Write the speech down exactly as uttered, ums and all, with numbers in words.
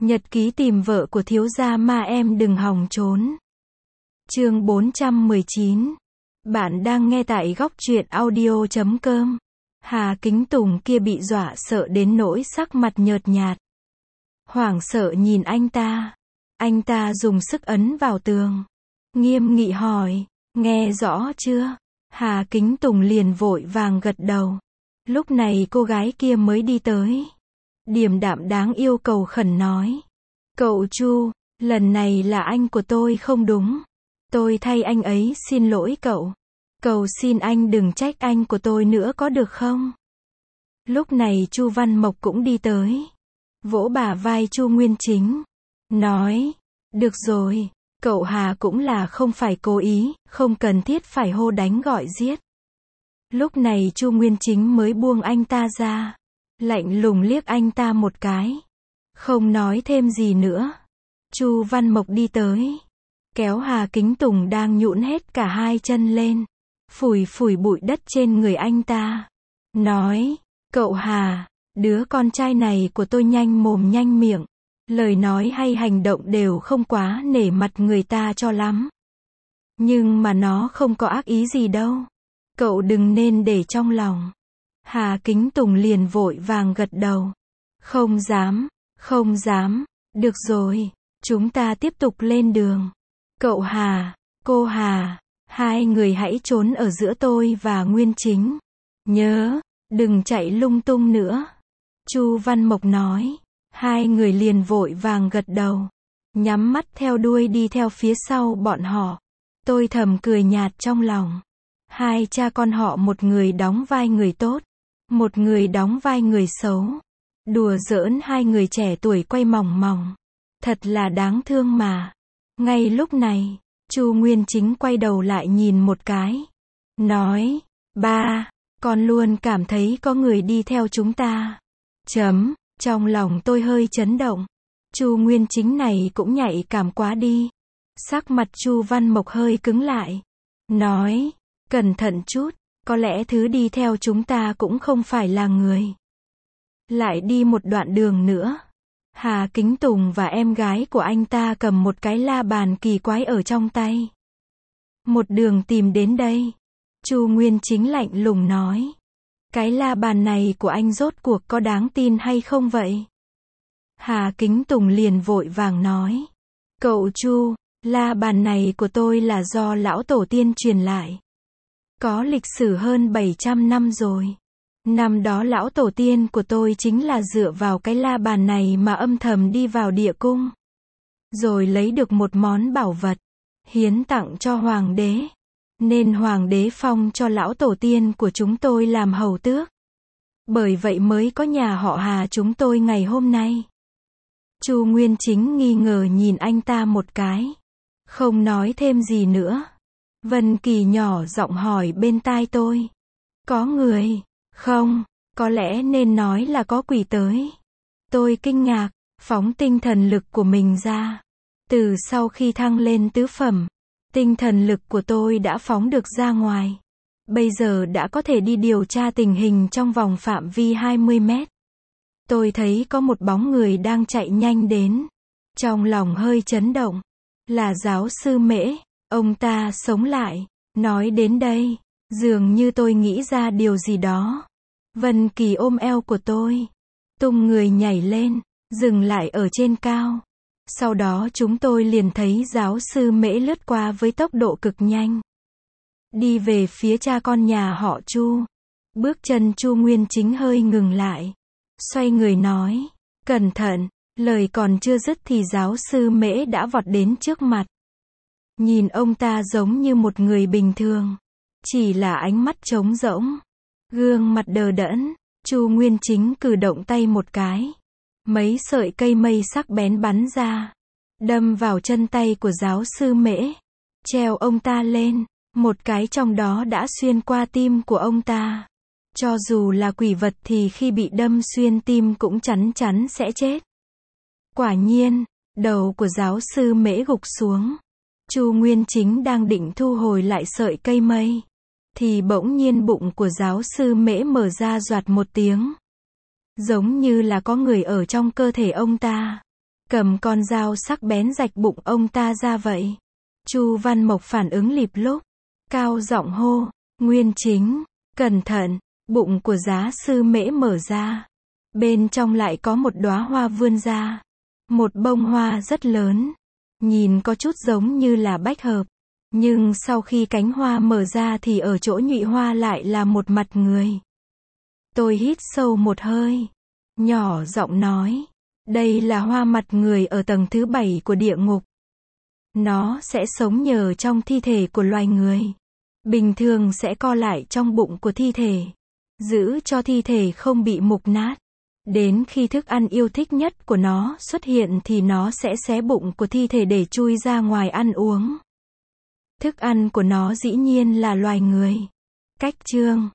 Nhật ký tìm vợ của thiếu gia ma em đừng hòng trốn. Chương bốn trăm mười chín. Bạn đang nghe tại góc truyện audio chấm com. Hà Kính Tùng kia bị dọa sợ đến nỗi sắc mặt nhợt nhạt. Hoảng sợ nhìn anh ta. Anh ta dùng sức ấn vào tường. Nghiêm nghị hỏi, nghe rõ chưa? Hà Kính Tùng liền vội vàng gật đầu. Lúc này cô gái kia mới đi tới. Điềm đạm đáng yêu cầu khẩn nói. Cậu Chu, lần này là anh của tôi không đúng. Tôi thay anh ấy xin lỗi cậu. Cầu xin anh đừng trách anh của tôi nữa có được không? Lúc này Chu Văn Mộc cũng đi tới. Vỗ bả vai Chu Nguyên Chính. Nói, được rồi, cậu Hà cũng là không phải cố ý, không cần thiết phải hô đánh gọi giết. Lúc này Chu Nguyên Chính mới buông anh ta ra. Lạnh lùng liếc anh ta một cái. Không nói thêm gì nữa. Chu Văn Mộc đi tới. Kéo Hà Kính Tùng đang nhũn hết cả hai chân lên. Phủi phủi bụi đất trên người anh ta. Nói, cậu Hà, đứa con trai này của tôi nhanh mồm nhanh miệng. Lời nói hay hành động đều không quá nể mặt người ta cho lắm. Nhưng mà nó không có ác ý gì đâu. Cậu đừng nên để trong lòng. Hà Kính Tùng liền vội vàng gật đầu. Không dám, không dám, được rồi, chúng ta tiếp tục lên đường. Cậu Hà, cô Hà, hai người hãy trốn ở giữa tôi và Nguyên Chính. Nhớ, đừng chạy lung tung nữa. Chu Văn Mộc nói. Hai người liền vội vàng gật đầu. Nhắm mắt theo đuôi đi theo phía sau bọn họ. Tôi thầm cười nhạt trong lòng. Hai cha con họ một người đóng vai người tốt. Một người đóng vai người xấu. Đùa giỡn hai người trẻ tuổi quay mỏng mỏng. Thật là đáng thương mà. Ngay lúc này, Chu Nguyên Chính quay đầu lại nhìn một cái. Nói, ba, con luôn cảm thấy có người đi theo chúng ta. Chấm, trong lòng tôi hơi chấn động. Chu Nguyên Chính này cũng nhạy cảm quá đi. Sắc mặt Chu Văn Mộc hơi cứng lại. Nói, cẩn thận chút, có lẽ thứ đi theo chúng ta cũng không phải là người. Lại đi một đoạn đường nữa. Hà Kính Tùng và em gái của anh ta cầm một cái la bàn kỳ quái ở trong tay. Một đường tìm đến đây. Chu Nguyên Chính lạnh lùng nói. Cái la bàn này của anh rốt cuộc có đáng tin hay không vậy? Hà Kính Tùng liền vội vàng nói. Cậu Chu, la bàn này của tôi là do lão tổ tiên truyền lại. Có lịch sử hơn bảy trăm năm rồi. Năm đó lão tổ tiên của tôi chính là dựa vào cái la bàn này mà âm thầm đi vào địa cung. Rồi lấy được một món bảo vật. Hiến tặng cho hoàng đế. Nên hoàng đế phong cho lão tổ tiên của chúng tôi làm hầu tước. Bởi vậy mới có nhà họ Hà chúng tôi ngày hôm nay. Chu Nguyên Chính nghi ngờ nhìn anh ta một cái. Không nói thêm gì nữa. Vân Kỳ nhỏ giọng hỏi bên tai tôi. Có người, không, có lẽ nên nói là có quỷ tới. Tôi kinh ngạc, phóng tinh thần lực của mình ra. Từ sau khi thăng lên tứ phẩm, tinh thần lực của tôi đã phóng được ra ngoài. Bây giờ đã có thể đi điều tra tình hình trong vòng phạm vi hai mươi mét. Tôi thấy có một bóng người đang chạy nhanh đến. Trong lòng hơi chấn động. Là giáo sư Mễ. Ông ta sống lại. Nói đến đây, dường như tôi nghĩ ra điều gì đó. Vân Kỳ ôm eo của tôi. Tung người nhảy lên, dừng lại ở trên cao. Sau đó chúng tôi liền thấy giáo sư Mễ lướt qua với tốc độ cực nhanh. Đi về phía cha con nhà họ Chu. Bước chân Chu Nguyên Chính hơi ngừng lại. Xoay người nói, cẩn thận, lời còn chưa dứt thì giáo sư Mễ đã vọt đến trước mặt. Nhìn ông ta giống như một người bình thường. Chỉ là ánh mắt trống rỗng. Gương mặt đờ đẫn. Chu Nguyên Chính cử động tay một cái. Mấy sợi cây mây sắc bén bắn ra. Đâm vào chân tay của giáo sư Mễ. Treo ông ta lên. Một cái trong đó đã xuyên qua tim của ông ta. Cho dù là quỷ vật thì khi bị đâm xuyên tim cũng chắn chắn sẽ chết. Quả nhiên, đầu của giáo sư Mễ gục xuống. Chu Nguyên Chính đang định thu hồi lại sợi cây mây. Thì bỗng nhiên bụng của giáo sư Mễ mở ra doạt một tiếng. Giống như là có người ở trong cơ thể ông ta. cầm con dao sắc bén rạch bụng ông ta ra vậy. Chu Văn Mộc phản ứng lịp lúc, cao giọng hô, Nguyên Chính, cẩn thận, bụng của Giá Sư Mễ mở ra. Bên trong lại có một đóa hoa vươn ra. Một bông hoa rất lớn, nhìn có chút giống như là bách hợp. Nhưng sau khi cánh hoa mở ra thì ở chỗ nhụy hoa lại là một mặt người. Tôi hít sâu một hơi, nhỏ giọng nói, đây là hoa mặt người ở tầng thứ bảy của địa ngục. Nó sẽ sống nhờ trong thi thể của loài người. Bình thường sẽ co lại trong bụng của thi thể, giữ cho thi thể không bị mục nát. Đến khi thức ăn yêu thích nhất của nó xuất hiện thì nó sẽ xé bụng của thi thể để chui ra ngoài ăn uống. Thức ăn của nó dĩ nhiên là loài người. Cách chương